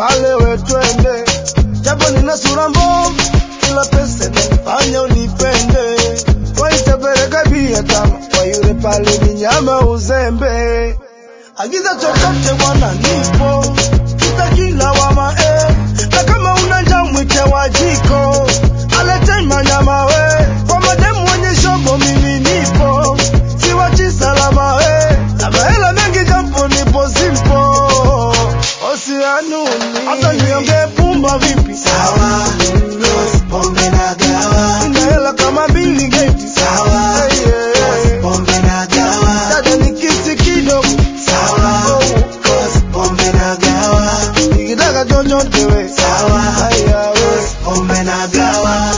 pale we twende. Japo nina sura mbovu, kila pesa inanifanya unipende. Waitapeleka bia kama kwa yule pale minyama uzembe. Agiza chochote bwana nipo, tutakila wama na kama unanja mwite wajiko, alete manyama we. Kwa mademu wenye shobo mimi nipo, siwachi salama we. Na mahela mengi japo nipo simpo, osianuni hata nionge pumba vipi Sawa, pombe na gawa. Nina hela kama Bill Gates. Sawa, pombe na gawa. Dada nikisi kidogo. Sawa, pombe na gawa. Nikitaka chochote we. Sawa, Haya we. pombe na gawa.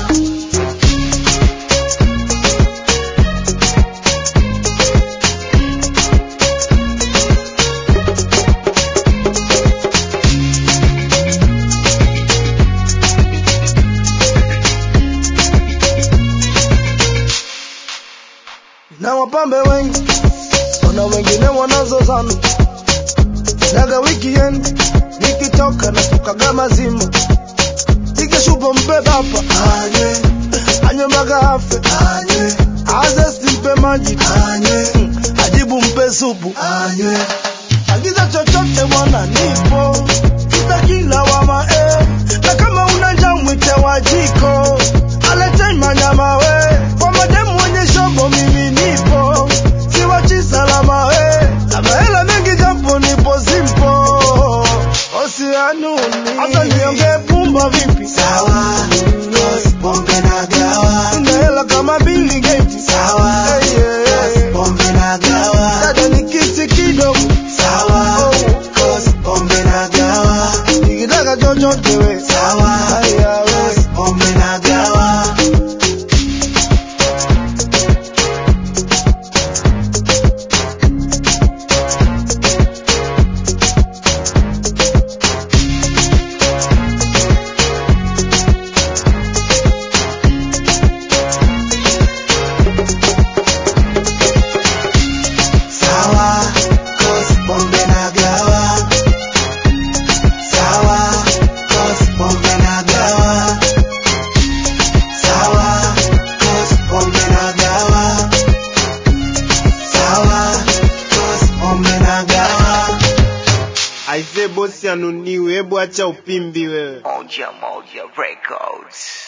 Na wapambe wengi, kuna wengine wanazozana. Naga weekend, nikitoka natokaga mazima. Nikishupa mbeba hapa, Anywe, anywe mpaka afe. anywe, Azesti mpe maji, anywe, ajibu mpe supu. anywe. Agiza chochote bwana nipo, tutakila wama na kama unanja mwite wajiko, alete manyama we. Kwa mademu wenye shobo mimi nipo, siwachi salama we. Na mahela mengi japo nipo simpo, osianuni hata nionge pumba vipi. Sawa, pombe na gawa. Nina hela kama Bill Gates. Sawa, pombe na gawa. Dada nikisi kidogo. Sawa, pombe na gawa. Nikitaka chochote we. Sawa, Haya we. pombe na gawa. Sawa, pombe na gawa. Sawa, pombe na gawa. Sawa, pombe na gawa. Sawa, pombe na gawa. Aise bosi anuniwe, hebu acha upimbi wewe. Moja Moja Records.